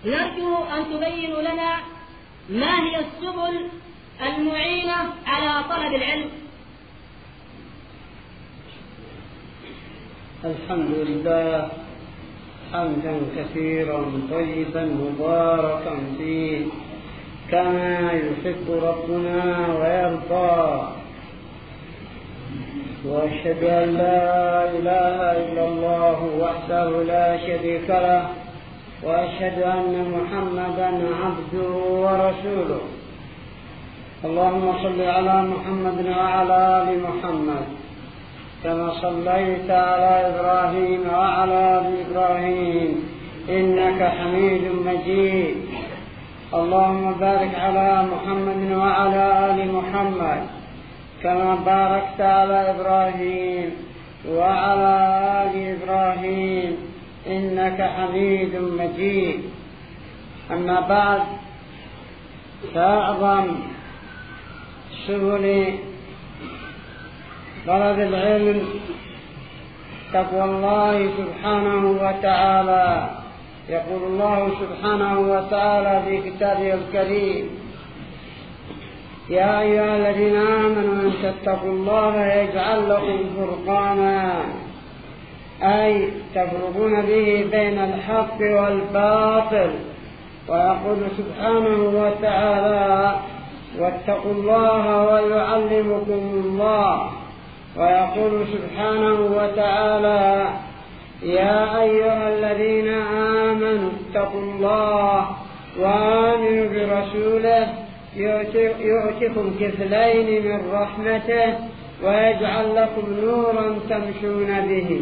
نرجو أن تبينوا لنا ما هي السبل المعينة على طلب العلم. الحمد لله حمدا كثيرا طيبا مباركا فيه كما يحب ربنا ويرضى، وأشهد أن لا إله إلا الله وحده لا شريك له، وأشهد أن محمدا عبده ورسوله. اللهم صل على محمد وعلى آل محمد كما صليت على إبراهيم وعلى آل إبراهيم إنك حميد مجيد. اللهم بارك على محمد وعلى آل محمد كما باركت على إبراهيم وعلى آل إبراهيم إنك حميد مجيد. أما بعد، فأعظم سبل طلب العلم تقوى الله سبحانه وتعالى. يقول الله سبحانه وتعالى في كتابه الكريم: يا أيها الذين آمنوا إن تتقوا الله يجعل لكم فرقانا، أي تفرقون به بين الحق والباطل. ويقول سبحانه وتعالى: واتقوا الله ويعلمكم الله. ويقول سبحانه وتعالى: يا أيها الذين آمنوا اتقوا الله وآمنوا برسوله يؤتكم كفلين من رحمته ويجعل لكم نورا تمشون به.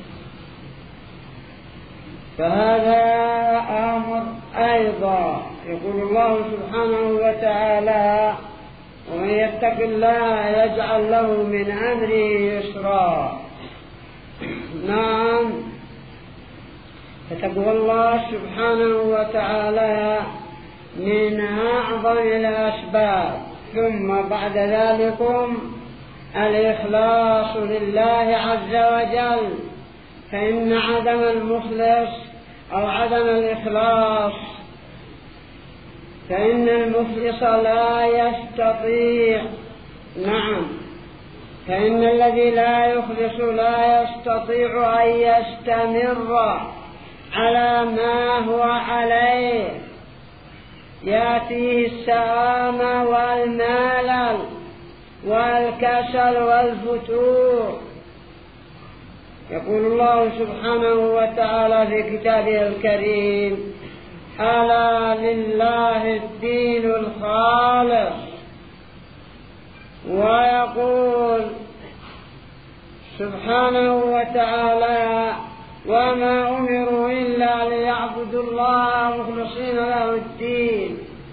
فهذا أمر أيضا. يقول الله سبحانه وتعالى: ومن يتق الله يجعل له من أمره يسرا. نعم، فتقوى الله سبحانه وتعالى من أعظم الأسباب. ثم بعد ذلكم الإخلاص لله عز وجل، فإن عدم المخلص أو عدم الإخلاص، فإن المخلص لا يستطيع، نعم، فإن الذي لا يخلص لا يستطيع أن يستمر على ما هو عليه، يأتيه السآمة والملل والكسل والفتور. يقول الله سبحانه وتعالى في كتابه الكريم: ألا لله الدين الخالص. ويقول سبحانه وتعالى: وما أمروا إلا ليعبدوا الله مخلصين له الدين.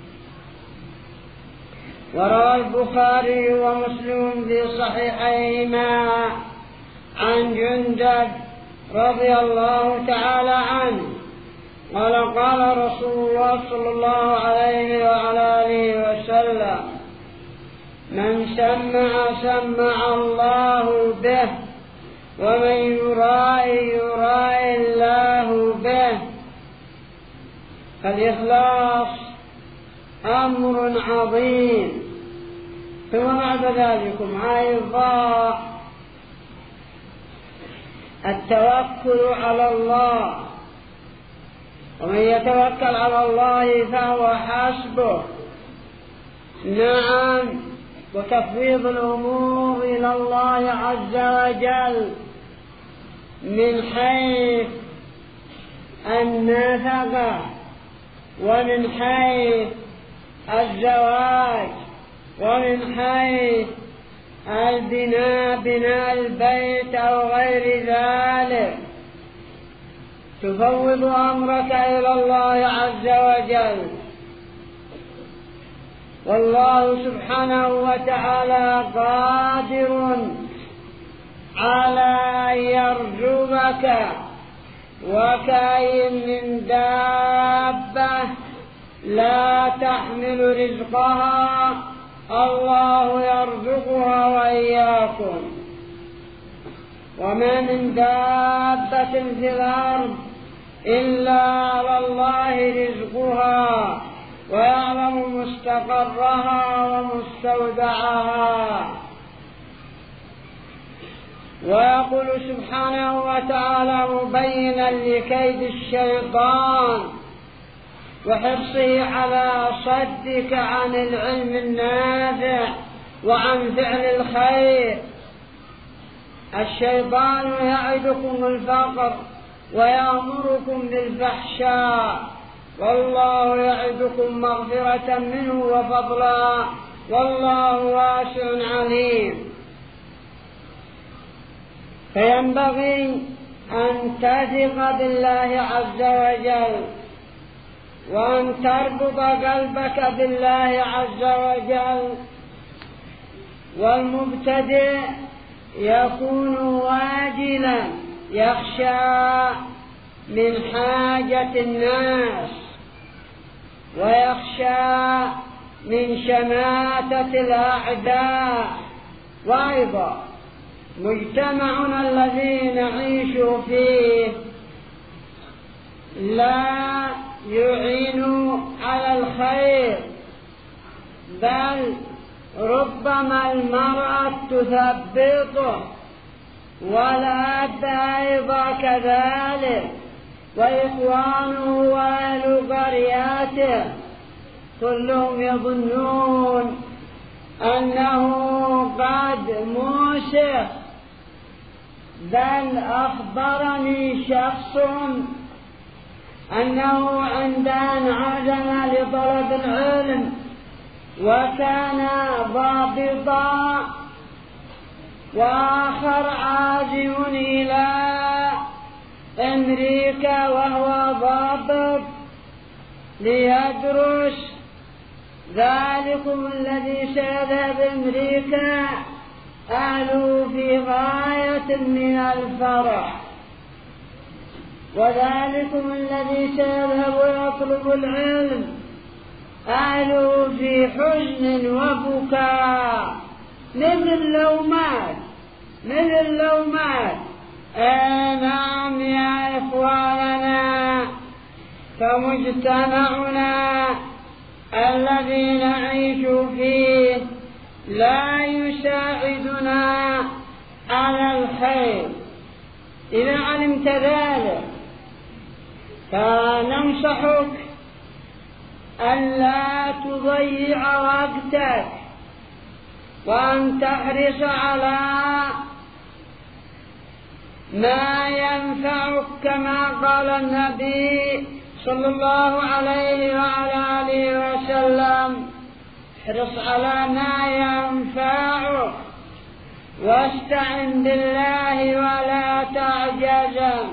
وروى البخاري ومسلم في صحيحيهما عن جندب رضي الله تعالى عنه قال: قال رسول الله صلى الله عليه وعلى آله وسلم: من سمع الله به، ومن يرائي الله به. فالإخلاص أمر عظيم. ثم بعد ذلكم أيضا التوكل على الله، ومن يتوكل على الله فهو حسبه. نعم، وتفويض الأمور إلى الله عز وجل من حيث النفقة، ومن حيث الزواج، ومن حيث بناء البيت أو غير ذلك. تفوض أمرك إلى الله عز وجل، والله سبحانه وتعالى قادر على أن يرزقك. وكأين من دابة لا تحمل رزقها الله يرزقها إلا على الله رزقها ويعلم مستقرها ومستودعها. ويقول سبحانه وتعالى مبينا لكيد الشيطان وحرصه على صدك عن العلم النافع وعن فعل الخير: الشيطان يعدكم الفقر ويأمركم بالفحشاء والله يعدكم مغفرة منه وفضلا والله واسع عليم. فينبغي أن تثق بالله عز وجل وأن تربط قلبك بالله عز وجل. والمبتدئ يكون واجلا يخشى من حاجة الناس ويخشى من شماتة الأعداء. وأيضا مجتمعنا الذي نعيش فيه لا يعين على الخير، بل ربما المرأة تثبطه والأب أيضا كذلك وإخوانه وأهل قرياته كلهم يظنون أنه قد موسى. بل أخبرني شخص أنه عند أن عزم لطلب العلم وكان ضابطا وآخر عازم إلى أمريكا وهو ضابط ليدرس، ذلكم الذي سيذهب أمريكا أهله في غاية من الفرح، وذلكم الذي سيذهب يطلب العلم أهله في حزن وبكاء من اللومات. نعم يا إخواننا، فمجتمعنا الذي نعيش فيه لا يساعدنا على الخير. إذا علمت ذلك فننصحك ألا تضيع وقتك وأن تحرص على ما ينفعك كما قال النبي صلى الله عليه وعلى آله وسلم: احرص على ما ينفعك واستعن بالله ولا تعجز.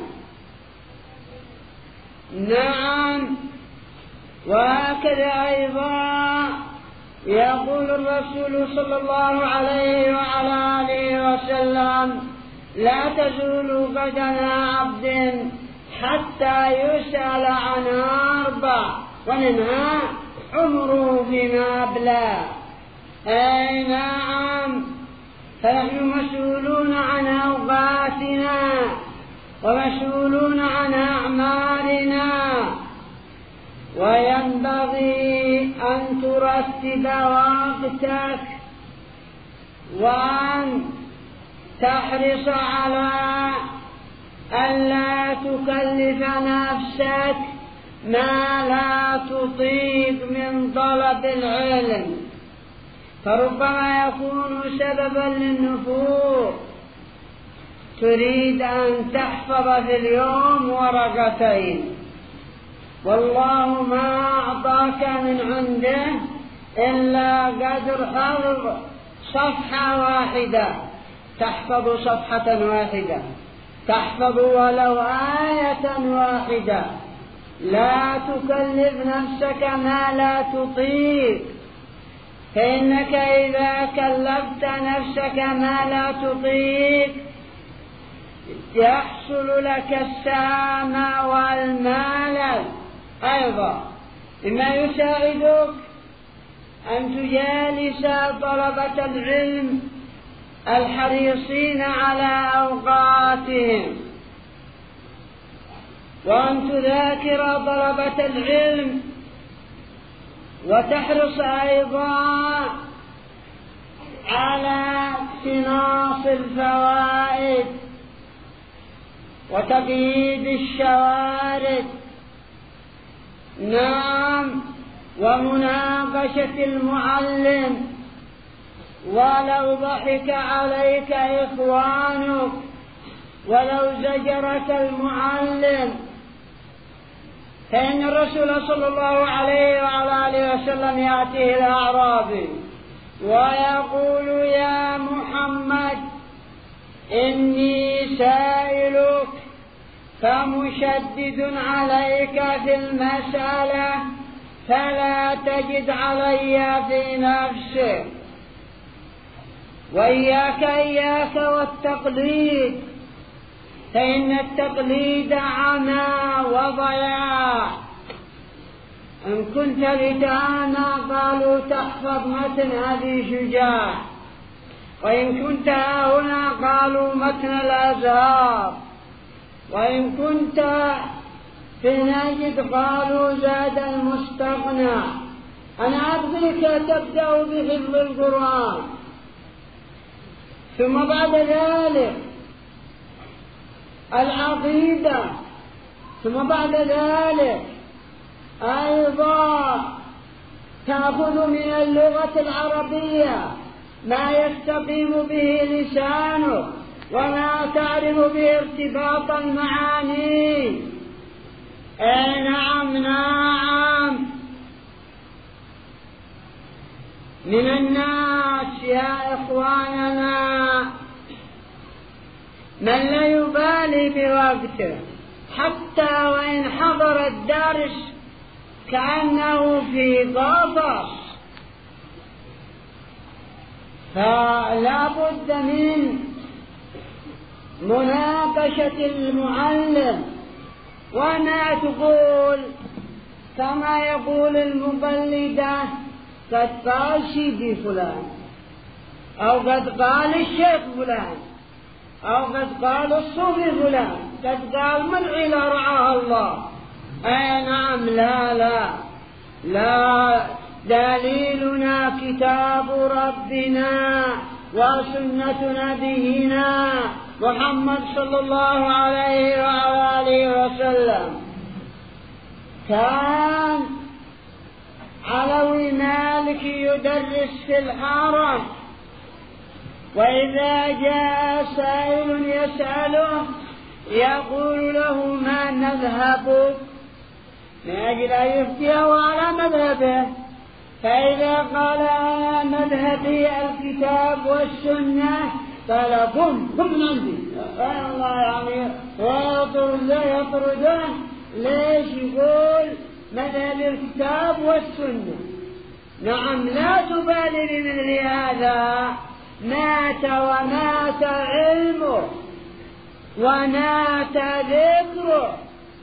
نعم، وهكذا أيضا يقول الرسول صلى الله عليه وعلى آله وسلم: لا تزول قدم عبد حتى يسأل عن 4 ومنها عمره فيما أبلى. أي نعم، فنحن مسؤولون عن أوقاتنا ومسؤولون عن أعمالنا، وينبغي أن ترتب وقتك وأن تحرص على ألا تكلف نفسك ما لا تطيق من طلب العلم، فربما يكون سببا للنفور. تريد أن تحفظ في اليوم 2 ورقة والله ما أعطاك من عنده إلا قدر حفظ صفحة واحدة، تحفظ صفحة واحدة، تحفظ ولو آية واحدة. لا تكلف نفسك ما لا تطيق، فإنك إذا كلفت نفسك ما لا تطيق يحصل لك السام والملل. أيضا مما يساعدك أن تجالس طلبة العلم الحريصين على أوقاتهم، وأن تذاكر طلبة العلم وتحرص أيضا على اقتناص الفوائد وتقييد الشوارد. نعم، ومناقشة المعلم، ولو ضحك عليك إخوانك، ولو زجرك المعلم. فإن الرسول صلى الله عليه وعلى آله وسلم يأتيه الأعرابي ويقول: يا محمد إني سائلك فمشدد عليك في المسألة فلا تجد علي في نفسك، وإياك والتقليد، فإن التقليد عمى وضياع. إن كنت لتعنى قالوا تحفظ متن أبي شجاع، وإن كنت هنا قالوا متن الأزهار، وإن كنت في نجد قالوا زاد المستغنى. أنا أبغيك تبدأ بحفظ القرآن، ثم بعد ذلك العقيدة، ثم بعد ذلك أيضا تأخذ من اللغة العربية ما يستقيم به لسانك وما تعرف به ارتباط المعاني. نعم نعم، من الناس يا إخواننا من لا يبالي بوقته، حتى وإن حضر الدرس كأنه في قفص. فلا بد من مناقشة المعلم، وما تقول كما يقول المقلدة: قد قال سيدي فلان، أو قد قال الشيخ فلان، أو قد قال الصوفي فلان، قد قال من إلى رعاه الله. أي نعم، لا لا لا، دليلنا كتاب ربنا وسنة نبينا محمد صلى الله عليه وعلى آله وسلم. كان علوي مالك يدرس في الحرم، وإذا جاء سائل يسأله يقول له: ما مذهبك؟ من أجل أن يفتيه على مذهبه. فإذا قال: أنا مذهبي الكتاب والسنة، قال: قم من عندي. الله يعني ويطرده. ليش؟ يقول مذهب الكتاب والسنة. نعم، لا تبالي بمثل هذا. مات ومات علمه ومات ذكره.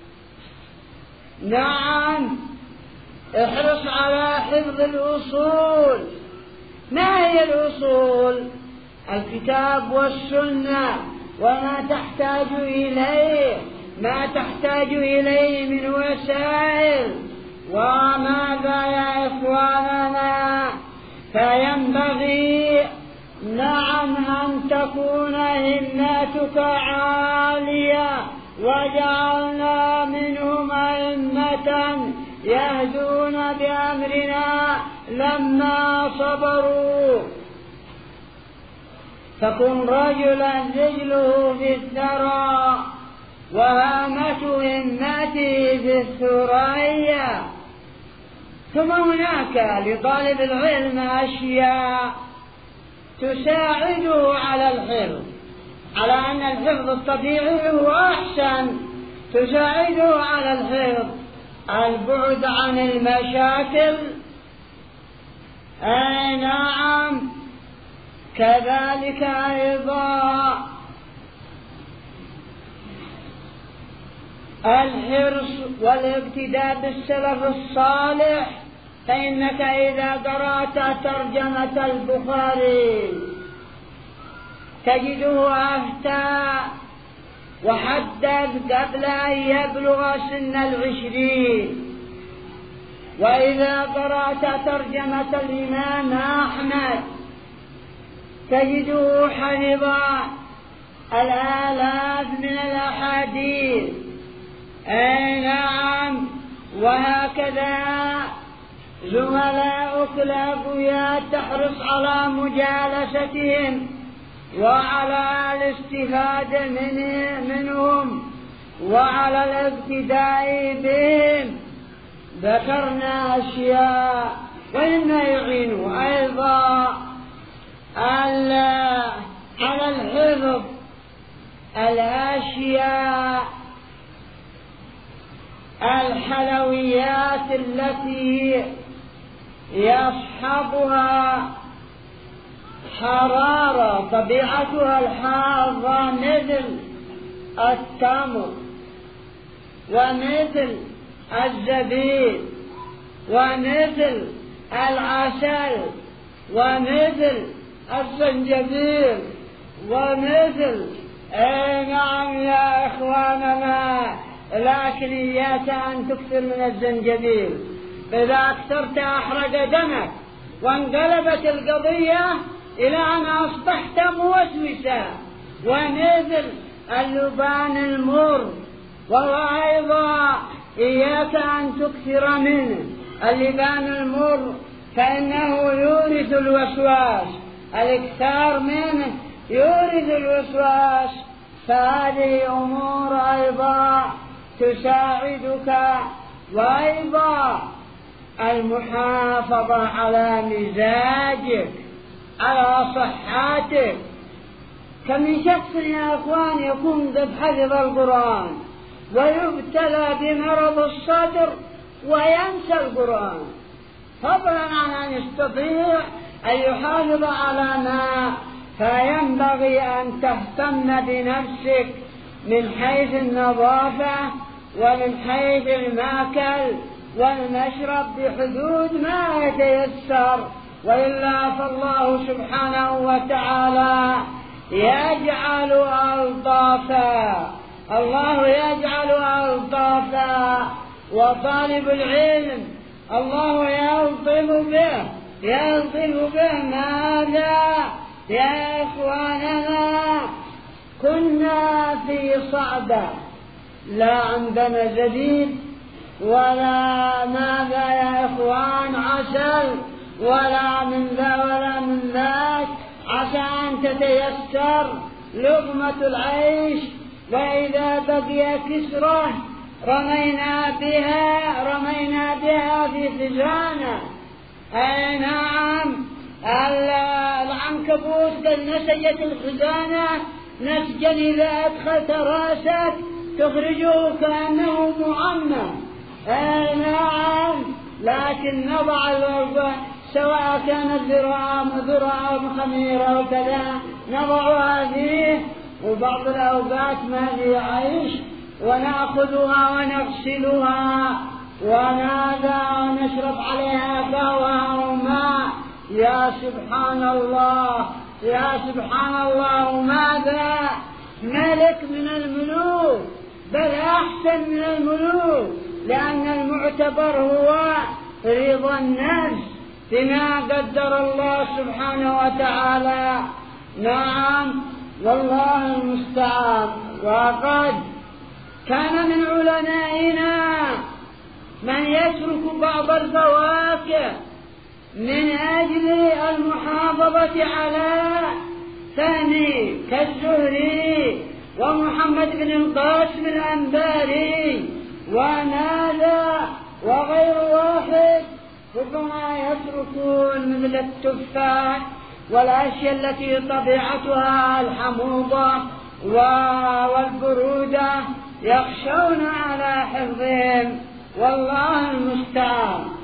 نعم، احرص على حفظ الأصول. ما هي الأصول؟ الكتاب والسنة وما تحتاج إليه، ما تحتاج إليه من وسائل. وماذا يا إخواننا؟ فينبغي نعم أن تكون همتك عالية، وجعلنا منهم أئمة يهدون بأمرنا لما صبروا. فكن رجلا رجله في الثرى وهامة همته في الثريا. ثم هناك لطالب العلم أشياء تساعده على الحفظ، على أن الحفظ الطبيعي هو أحسن. تساعده على الحفظ البعد عن المشاكل. أي نعم، كذلك أيضا الحرص والاقتداء بالسلف الصالح. فإنك إذا قرأت ترجمة البخاري تجده أفتى وحدد قبل أن يبلغ سن 20. وإذا قرأت ترجمة الإمام أحمد تجده حفظ الآلاف من الأحاديث. أي نعم. وهكذا زملاؤك الأقوياء تحرص على مجالستهم وعلى الاستفادة منهم وعلى الاقتداء بهم. ذكرنا أشياء، وإما يعين أيضا على الحفظ الأشياء الحلويات التي يصحبها حرارة طبيعتها الحارة، مثل التمر ومثل الزبيب ومثل العسل ومثل الزنجبيل ومثل نعم يا إخواننا، لكن إياك أن تكثر من الزنجبيل، إذا أكثرت أحرق دمك وانقلبت القضية إلى أن أصبحت موسوسا. ومثل اللبان المر، وهو أيضا إياك أن تكثر منه. اللبان المر فإنه يورث الوسواس، الإكثار منه يورث الوسواس. فهذه أمور أيضا تساعدك، وأيضا المحافظة على مزاجك، على صحتك. كم من شخص يا أخوان يكون قد حفظ القرآن ويبتلى بمرض الصدر وينسى القرآن، فضلا عن أن يستطيع أن يحافظ على ما. فينبغي أن تهتم بنفسك من حيث النظافة ومن حيث المأكل والمشرب بحدود ما يتيسر، وإلا فالله سبحانه وتعالى يجعل ألطافا، الله يجعل ألطافا. وطالب العلم الله يلطف به ماذا يا إخواننا؟ كنا في صعدة لا عندنا جديد ولا ماذا يا إخوان عسل ولا من ذا ولا من ذاك، عسى أن تتيسر لقمة العيش. وإذا بقي كسرة رمينا بها في خزانة. أي نعم، العنكبوت قد نسجت الخزانة نسجا، إذا أدخلت راسك تخرجه كأنه معمى. أي نعم، لكن نضع سواء كانت ذراع خميرة وكذا نضعها فيه، وبعض الأوقات ما في عيش ونأخذها ونغسلها ونشرب عليها قهوة وماء. يا سبحان الله، يا سبحان الله، ماذا ملك من الملوك، بل أحسن من الملوك، لأن المعتبر هو رضا النفس بما قدر الله سبحانه وتعالى. نعم، والله المستعان. وقد كان من علمائنا من يترك بعض الفواكه من أجل المحافظة على فهمه، كالزهري ومحمد بن القاسم الأنباري وماذا وغير واحد. ربما يتركون مثل التفاح والأشياء التي طبيعتها الحموضة والبرودة، يخشون على حفظهم، والله المستعان.